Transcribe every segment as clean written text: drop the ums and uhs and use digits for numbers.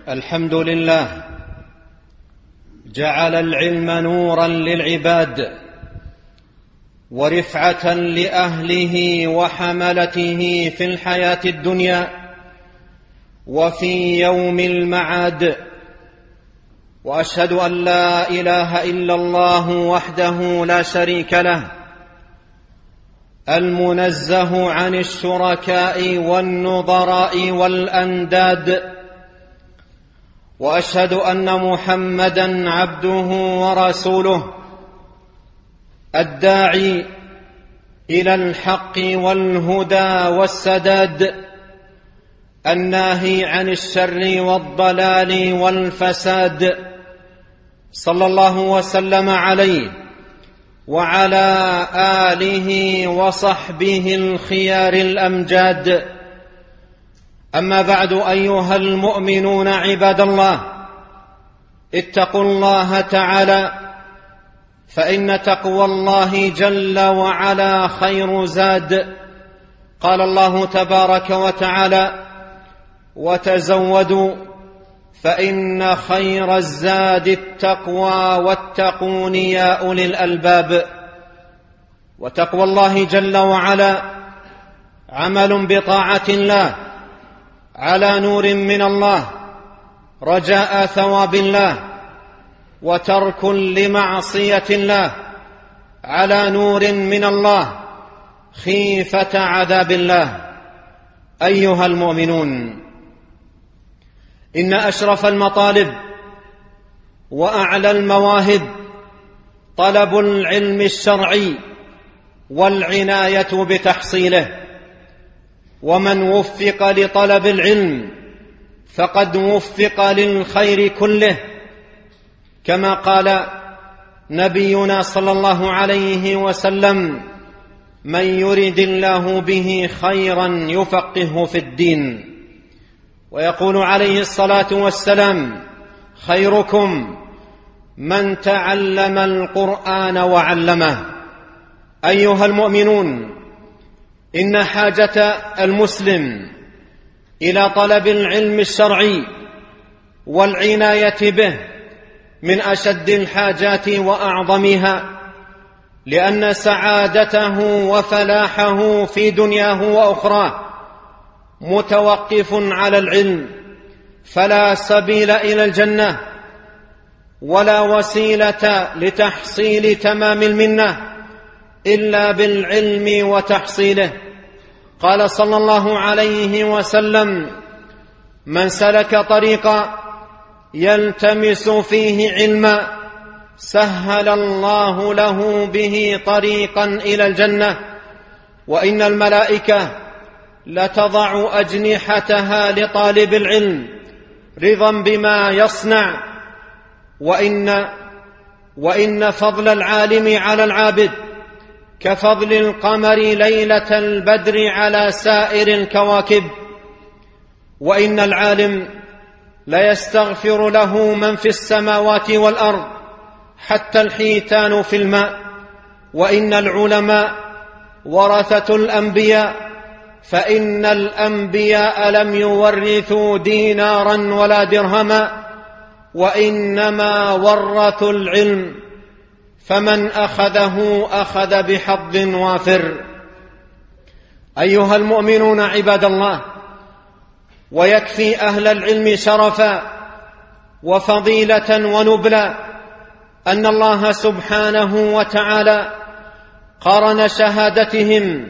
الحمد لله جعل العلم نورا للعباد ورفعة لأهله وحملته في الحياة الدنيا وفي يوم المعاد، وأشهد أن لا إله إلا الله وحده لا شريك له المنزه عن الشركاء والنظراء والأنداد، وأشهد أن محمدًا عبده ورسوله الداعي إلى الحق والهدى والسداد، الناهي عن الشر والضلال والفساد، صلى الله وسلم عليه وعلى آله وصحبه الخيار الأمجاد. أما بعد، أيها المؤمنون عباد الله، اتقوا الله تعالى، فإن تقوى الله جل وعلا خير زاد. قال الله تبارك وتعالى: وتزودوا فإن خير الزاد التقوى واتقون يا أولي الألباب. وتقوى الله جل وعلا عمل بطاعة الله على نور من الله رجاء ثواب الله، وترك لمعصية الله على نور من الله خيفة عذاب الله. أيها المؤمنون، إن أشرف المطالب وأعلى المواهب طلب العلم الشرعي والعناية بتحصيله، ومن وفق لطلب العلم فقد وفق للخير كله، كما قال نبينا صلى الله عليه وسلم: من يرد الله به خيرا يفقهه في الدين. ويقول عليه الصلاة والسلام: خيركم من تعلم القرآن وعلمه. أيها المؤمنون، إن حاجة المسلم إلى طلب العلم الشرعي والعناية به من أشد الحاجات وأعظمها، لأن سعادته وفلاحه في دنياه وأخراه متوقف على العلم، فلا سبيل إلى الجنة ولا وسيلة لتحصيل تمام المنة إلا بالعلم وتحصيله. قال صلى الله عليه وسلم: من سلك طريقا يلتمس فيه علما سهل الله له به طريقا إلى الجنة. وإن الملائكة لتضع أجنحتها لطالب العلم رضا بما يصنع. وإن فضل العالم على العابد كفضل القمر ليلة البدر على سائر الكواكب. وإن العالم ليستغفر له من في السماوات والأرض حتى الحيتان في الماء. وإن العلماء ورثة الأنبياء، فإن الأنبياء لم يورثوا دينارا ولا درهما، وإنما ورثوا العلم، فمن أخذه أخذ بحظ وافر. أيها المؤمنون عباد الله، ويكفي أهل العلم شرفا وفضيلة ونبلا أن الله سبحانه وتعالى قارن شهادتهم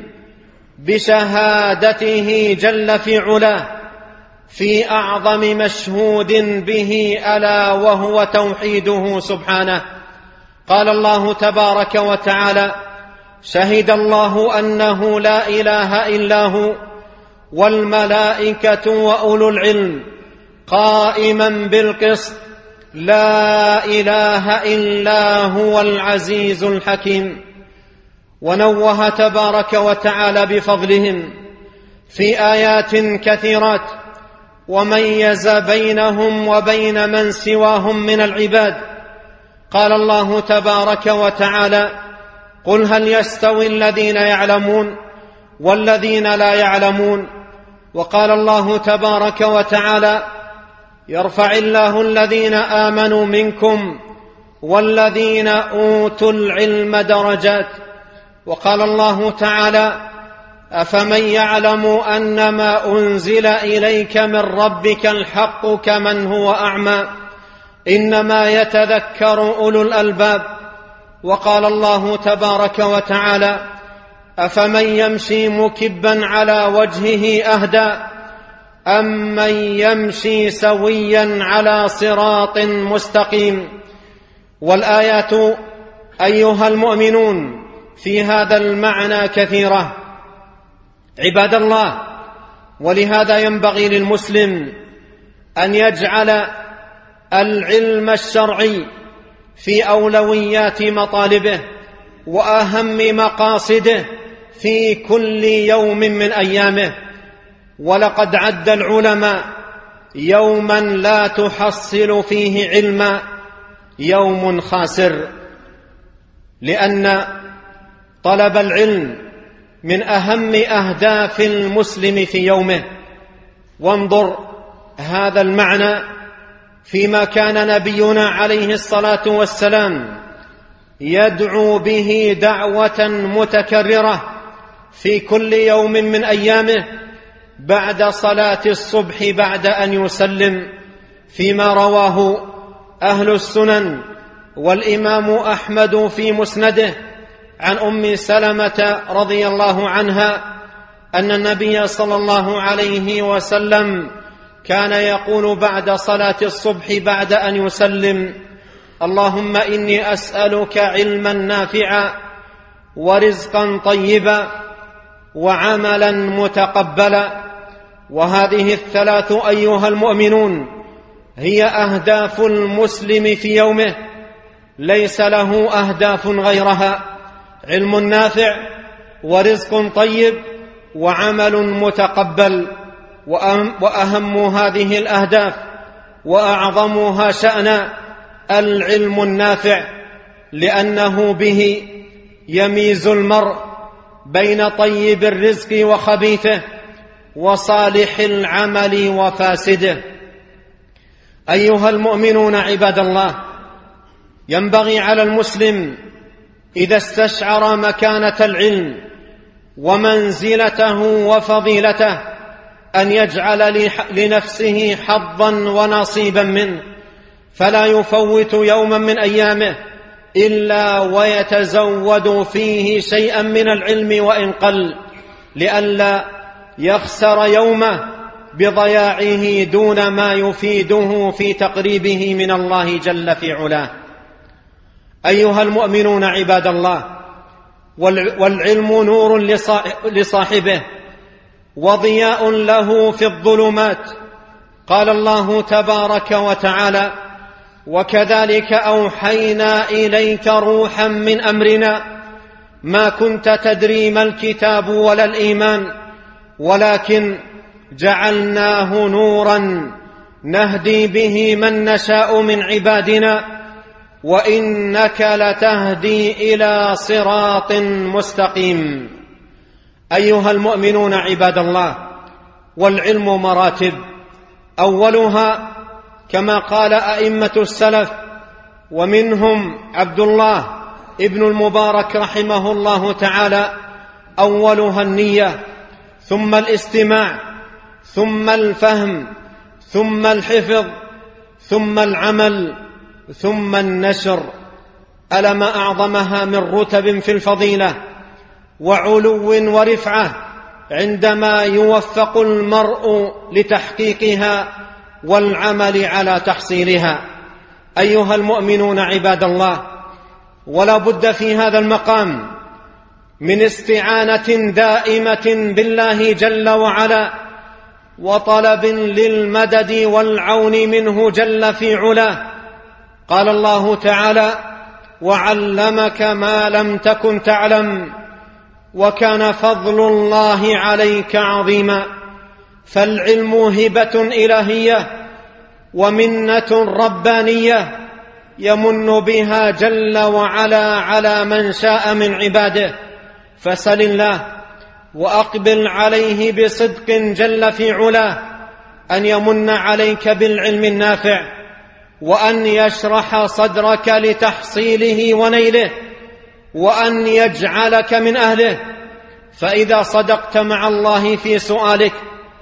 بشهادته جل في علاه في أعظم مشهود به، ألا وهو توحيده سبحانه. قال الله تبارك وتعالى: شهد الله أنه لا إله إلا هو والملائكة وأولو العلم قائما بالقسط لا إله إلا هو العزيز الحكيم. ونوه تبارك وتعالى بفضلهم في آيات كثيرات، وميز بينهم وبين من سواهم من العباد. قال الله تبارك وتعالى: قل هل يستوي الذين يعلمون والذين لا يعلمون. وقال الله تبارك وتعالى: يرفع الله الذين آمنوا منكم والذين أوتوا العلم درجات. وقال الله تعالى: أفمن يعلم أنما أنزل إليك من ربك الحق كمن هو أعمى إنما يتذكر أولو الألباب. وقال الله تبارك وتعالى: أفمن يمشي مكبا على وجهه أهدى أمن يمشي سويا على صراط مستقيم. والآيات أيها المؤمنون في هذا المعنى كثيرة عباد الله، ولهذا ينبغي للمسلم أن يجعل العلم الشرعي في أولويات مطالبه وأهم مقاصده في كل يوم من أيامه. ولقد عد العلماء يوما لا تحصل فيه علما يوم خاسر، لأن طلب العلم من أهم أهداف المسلم في يومه. وانظر هذا المعنى فيما كان نبينا عليه الصلاة والسلام يدعو به دعوة متكررة في كل يوم من أيامه بعد صلاة الصبح بعد أن يسلم، فيما رواه أهل السنن والإمام أحمد في مسنده عن أم سلمة رضي الله عنها أن النبي صلى الله عليه وسلم كان يقول بعد صلاة الصبح بعد أن يسلم: اللهم إني أسألك علما نافعا ورزقا طيبا وعملا متقبلا. وهذه الثلاث أيها المؤمنون هي أهداف المسلم في يومه، ليس له أهداف غيرها: علم نافع ورزق طيب وعمل متقبل. وأهم هذه الأهداف وأعظمها شأنا العلم النافع، لأنه به يميز المرء بين طيب الرزق وخبيثه وصالح العمل وفاسده. أيها المؤمنون عباد الله، ينبغي على المسلم إذا استشعر مكانة العلم ومنزلته وفضيلته أن يجعل لنفسه حظا ونصيبا منه، فلا يفوت يوما من أيامه إلا ويتزود فيه شيئا من العلم وإن قل، لئلا يخسر يومه بضياعه دون ما يفيده في تقريبه من الله جل في علاه. أيها المؤمنون عباد الله، والعلم نور لصاحبه وضياء له في الظلمات. قال الله تبارك وتعالى: وكذلك أوحينا إليك روحا من أمرنا ما كنت تدري ما الكتاب ولا الإيمان ولكن جعلناه نورا نهدي به من نشاء من عبادنا وإنك لتهدي إلى صراط مستقيم. أيها المؤمنون عباد الله، والعلم مراتب، أولها كما قال أئمة السلف ومنهم عبد الله ابن المبارك رحمه الله تعالى: أولها النية، ثم الاستماع، ثم الفهم، ثم الحفظ، ثم العمل، ثم النشر. ألا ما أعظمها من رتب في الفضيلة وعلو ورفعة عندما يوفق المرء لتحقيقها والعمل على تحصيلها. أيها المؤمنون عباد الله، ولا بد في هذا المقام من استعانة دائمة بالله جل وعلا وطلب للمدد والعون منه جل في علاه. قال الله تعالى: وعلمك ما لم تكن تعلم وكان فضل الله عليك عظيما. فالعلم هبة إلهية ومنة ربانية يمن بها جل وعلا على من شاء من عباده، فسل الله وأقبل عليه بصدق جل في علاه أن يمن عليك بالعلم النافع، وأن يشرح صدرك لتحصيله ونيله، وأن يجعلك من أهله. فإذا صدقت مع الله في سؤالك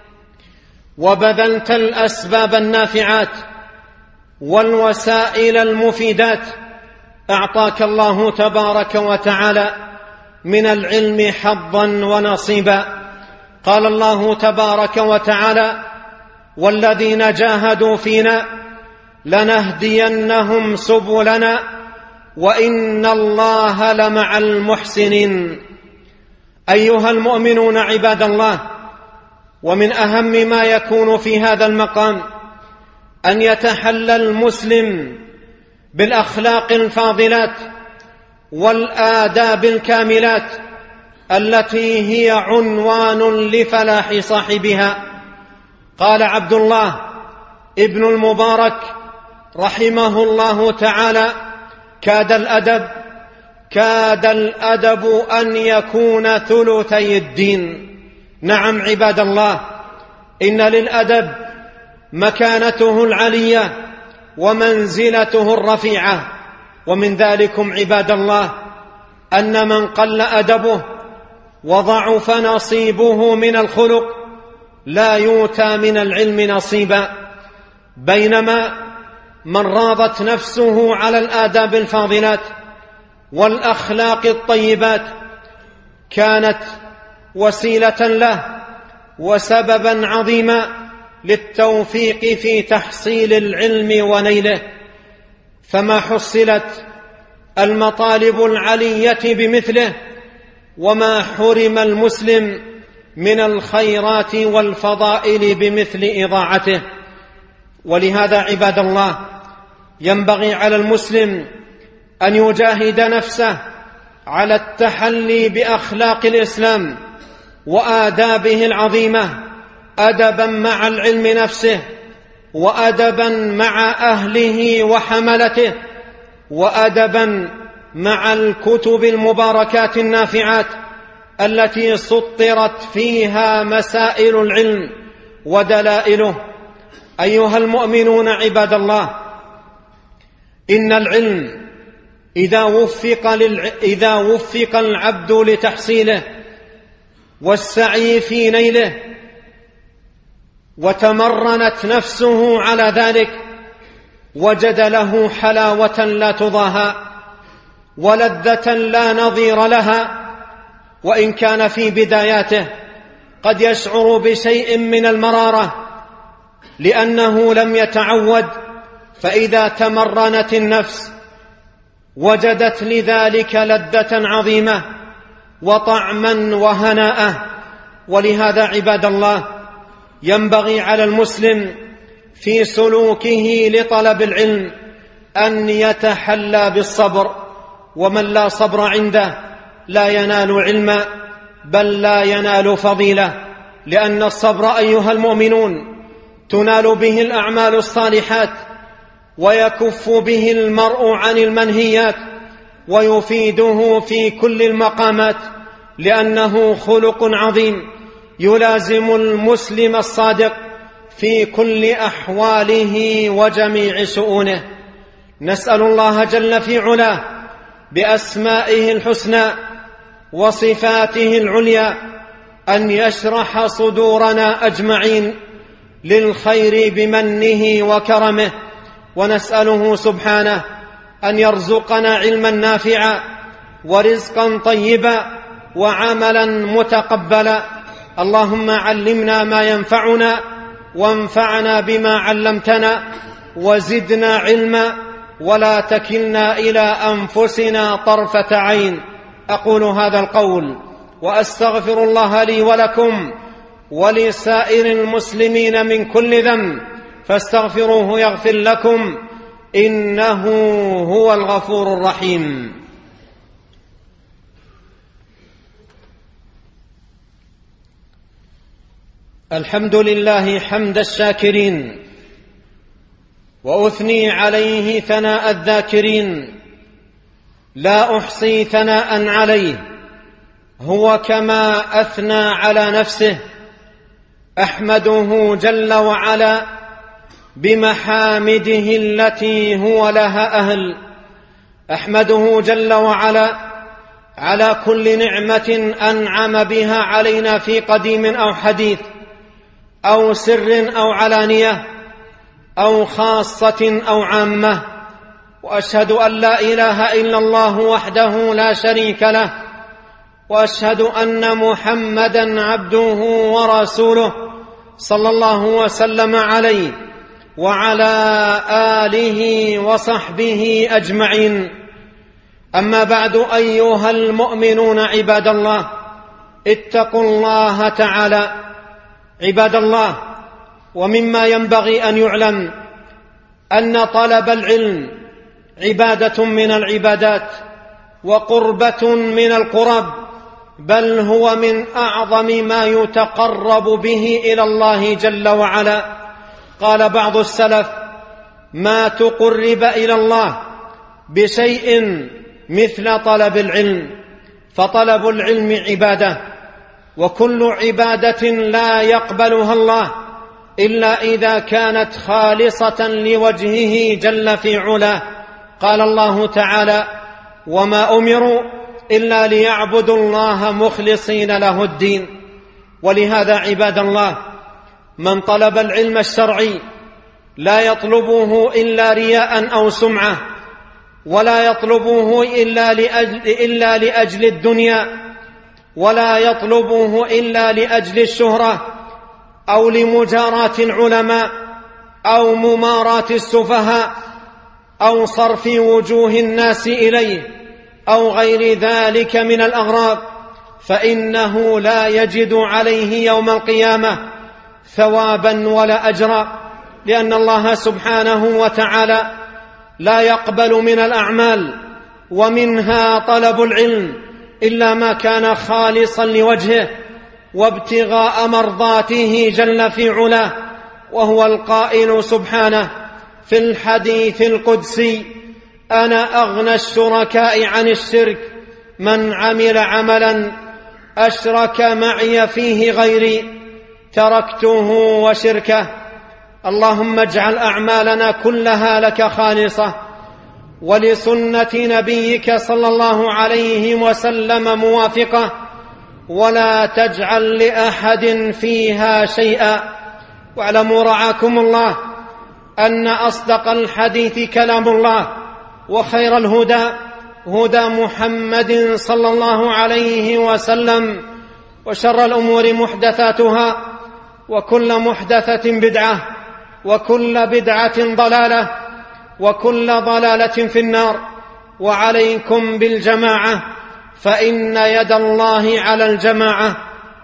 وبذلت الأسباب النافعات والوسائل المفيدات، أعطاك الله تبارك وتعالى من العلم حظا ونصيبا. قال الله تبارك وتعالى: والذين جاهدوا فينا لنهدينهم سبلنا وإن الله لمع المحسنين. أيها المؤمنون عباد الله، ومن أهم ما يكون في هذا المقام أن يتحلى المسلم بالأخلاق الفاضلات والآداب الكاملات التي هي عنوان لفلاح صاحبها. قال عبد الله ابن المبارك رحمه الله تعالى: كاد الأدب أن يكون ثلثي الدين. نعم عباد الله، إن للأدب مكانته العلية ومنزلته الرفيعة. ومن ذلكم عباد الله أن من قل أدبه وضعف نصيبه من الخلق لا يؤتى من العلم نصيبا، بينما من راضت نفسه على الآداب الفاضلات والأخلاق الطيبات كانت وسيلة له وسببا عظيما للتوفيق في تحصيل العلم ونيله. فما حصلت المطالب العلية بمثله، وما حرم المسلم من الخيرات والفضائل بمثل إضاعته. ولهذا عباد الله ينبغي على المسلم أن يجاهد نفسه على التحلي بأخلاق الإسلام وآدابه العظيمة، أدبا مع العلم نفسه، وأدبا مع أهله وحملته، وأدبا مع الكتب المباركات النافعات التي سطرت فيها مسائل العلم ودلائله. أيها المؤمنون عباد الله، إن العلم إذا وفق العبد لتحصيله والسعي في نيله وتمرنت نفسه على ذلك، وجد له حلاوة لا تضاهى ولذة لا نظير لها. وإن كان في بداياته قد يشعر بشيء من المرارة لأنه لم يتعود، فإذا تمرنت النفس وجدت لذلك لذة عظيمة وطعما وهناء. ولهذا عباد الله ينبغي على المسلم في سلوكه لطلب العلم أن يتحلى بالصبر، ومن لا صبر عنده لا ينال علما بل لا ينال فضيلة، لأن الصبر أيها المؤمنون تنال به الأعمال الصالحات، ويكف به المرء عن المنهيات، ويفيده في كل المقامات، لأنه خلق عظيم يلازم المسلم الصادق في كل أحواله وجميع شؤونه. نسأل الله جل في علاه بأسمائه الحسنى وصفاته العليا أن يشرح صدورنا أجمعين للخير بمنه وكرمه، ونسأله سبحانه أن يرزقنا علما نافعا ورزقا طيبا وعملا متقبلا. اللهم علمنا ما ينفعنا وانفعنا بما علمتنا وزدنا علما ولا تكلنا إلى أنفسنا طرفة عين. أقول هذا القول وأستغفر الله لي ولكم ولسائر المسلمين من كل ذنب، فاستغفروه يغفر لكم، إنه هو الغفور الرحيم. الحمد لله حمد الشاكرين، وأثني عليه ثناء الذاكرين، لا أحصي ثناء عليه، هو كما أثنى على نفسه، أحمده جل وعلا بمحامده التي هو لها أهل. أحمده جل وعلا على كل نعمة أنعم بها علينا في قديم أو حديث، أو سر أو علانية، أو خاصة أو عامة. وأشهد أن لا إله إلا الله وحده لا شريك له، وأشهد أن محمدًا عبده ورسوله صلى الله وسلم عليه وعلى آله وصحبه أجمعين. أما بعد، أيها المؤمنون عباد الله، اتقوا الله تعالى. عباد الله، ومما ينبغي أن يعلم أن طلب العلم عبادة من العبادات وقربة من القرب، بل هو من أعظم ما يتقرب به إلى الله جل وعلا. قال بعض السلف: ما تقرب إلى الله بشيء مثل طلب العلم. فطلب العلم عبادة، وكل عبادة لا يقبلها الله إلا إذا كانت خالصة لوجهه جل في علاه. قال الله تعالى: وما أمروا إلا ليعبدوا الله مخلصين له الدين. ولهذا عباد الله، من طلب العلم الشرعي لا يطلبه إلا رياء أو سمعة، ولا يطلبه إلا لأجل الدنيا، ولا يطلبه إلا لأجل الشهرة أو لمجاراة العلماء أو مماراة السفهاء أو صرف وجوه الناس إليه أو غير ذلك من الأغراض، فإنه لا يجد عليه يوم القيامة ثوابا ولا أجرا، لأن الله سبحانه وتعالى لا يقبل من الأعمال ومنها طلب العلم إلا ما كان خالصا لوجهه وابتغاء مرضاته جل في علاه. وهو القائل سبحانه في الحديث القدسي: أنا أغنى الشركاء عن الشرك، من عمل عملا أشرك معي فيه غيري تركته وشركه. اللهم اجعل أعمالنا كلها لك خالصة ولسنة نبيك صلى الله عليه وسلم موافقة، ولا تجعل لأحد فيها شيئا. واعلموا رعاكم الله أن أصدق الحديث كلام الله، وخير الهدى هدى محمد صلى الله عليه وسلم، وشر الأمور محدثاتها، وكل محدثة بدعة، وكل بدعة ضلالة، وكل ضلالة في النار. وعليكم بالجماعة، فإن يد الله على الجماعة.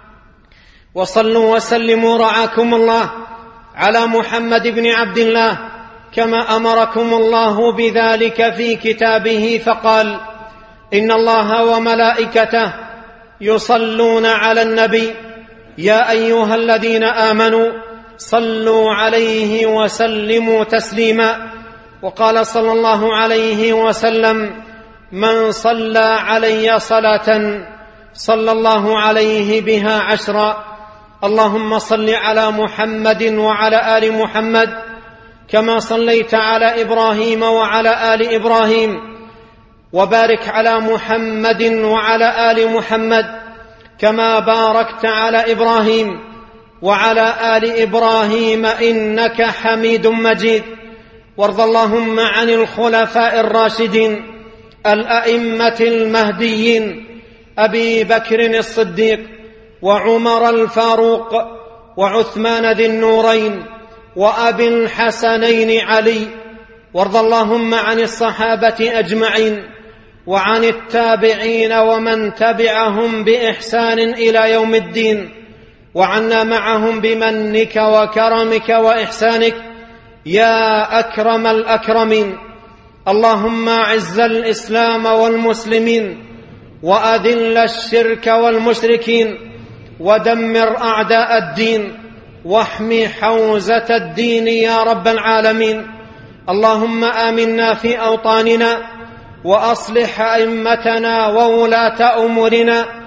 وصلوا وسلموا رعاكم الله على محمد بن عبد الله كما أمركم الله بذلك في كتابه، فقال: إن الله وملائكته يصلون على النبي يا أيها الذين آمنوا صلوا عليه وسلموا تسليما. وقال صلى الله عليه وسلم: من صلى علي صلاة صلى الله عليه بها 10. اللهم صل على محمد وعلى آل محمد كما صليت على إبراهيم وعلى آل إبراهيم، وبارك على محمد وعلى آل محمد كما باركت على إبراهيم وعلى آل إبراهيم إنك حميد مجيد. وارض اللهم عن الخلفاء الراشدين الأئمة المهديين أبي بكر الصديق وعمر الفاروق وعثمان ذي النورين وأبي الحسنين علي. وارض اللهم عن الصحابة أجمعين وعن التابعين ومن تبعهم بإحسان إلى يوم الدين، وعنا معهم بمنك وكرمك وإحسانك يا أكرم الأكرمين. اللهم أعز الإسلام والمسلمين، وأذل الشرك والمشركين، ودمر أعداء الدين، واحم حوزة الدين يا رب العالمين. اللهم آمنا في أوطاننا، وأصلح أئمتنا وولاة أمورنا،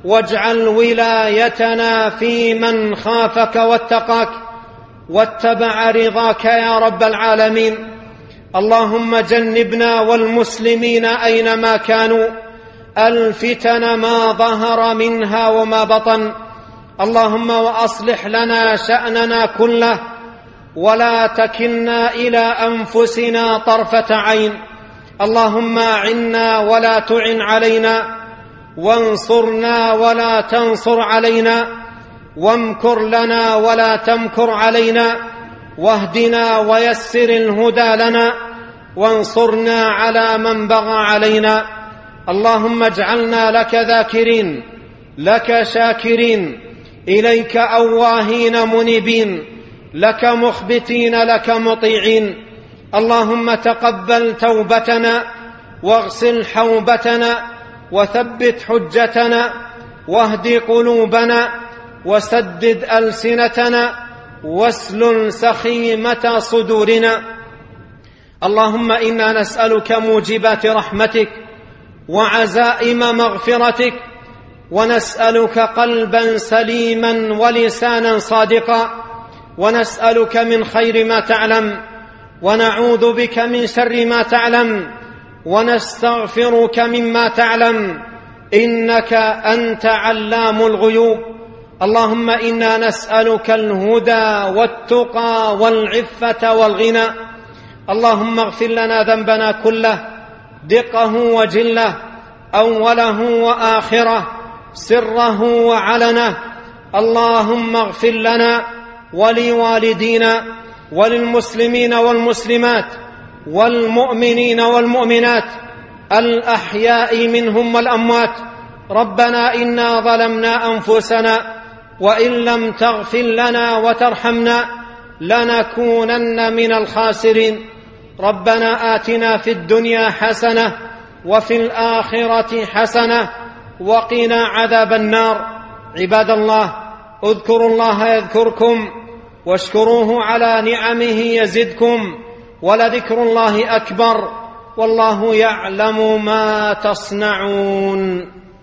واجعل ولايتنا في من خافك واتقاك واتبع رضاك يا رب العالمين. اللهم جنبنا والمسلمين أينما كانوا الفتن ما ظهر منها وما بطن. اللهم وأصلح لنا شأننا كله ولا تكلنا إلى أنفسنا طرفة عين. اللهم أعنا ولا تعن علينا، وانصرنا ولا تنصر علينا، وامكر لنا ولا تمكر علينا، واهدنا ويسر الهدى لنا، وانصرنا على من بغى علينا. اللهم اجعلنا لك ذاكرين، لك شاكرين، إليك أواهين منيبين، لك مخبتين، لك مطيعين. اللهم تقبل توبتنا، واغسل حوبتنا، وثبت حجتنا، واهد قلوبنا، وسدد ألسنتنا، واسلل سخيمة صدورنا. اللهم إنا نسألك موجبات رحمتك وعزائم مغفرتك، ونسألك قلبا سليما ولسانا صادقا، ونسألك من خير ما تعلم، ونعوذ بك من شر ما تعلم، ونستغفرك مما تعلم، إنك أنت علام الغيوب. اللهم إنا نسألك الهدى والتقى والعفة والغنى. اللهم اغفر لنا ذنبنا كله، دقه وجله، أوله وآخره، سره وعلنه. اللهم اغفر لنا ولوالدينا وللمسلمين والمسلمات والمؤمنين والمؤمنات الأحياء منهم والأموات. ربنا إنا ظلمنا أنفسنا، وإن لم تغفر لنا وترحمنا لنكونن من الخاسرين. ربنا آتنا في الدنيا حسنة وفي الآخرة حسنة وقنا عذاب النار. عباد الله، اذكروا الله يذكركم، واشكروه على نعمه يزدكم، ولذكر الله أكبر، والله يعلم ما تصنعون.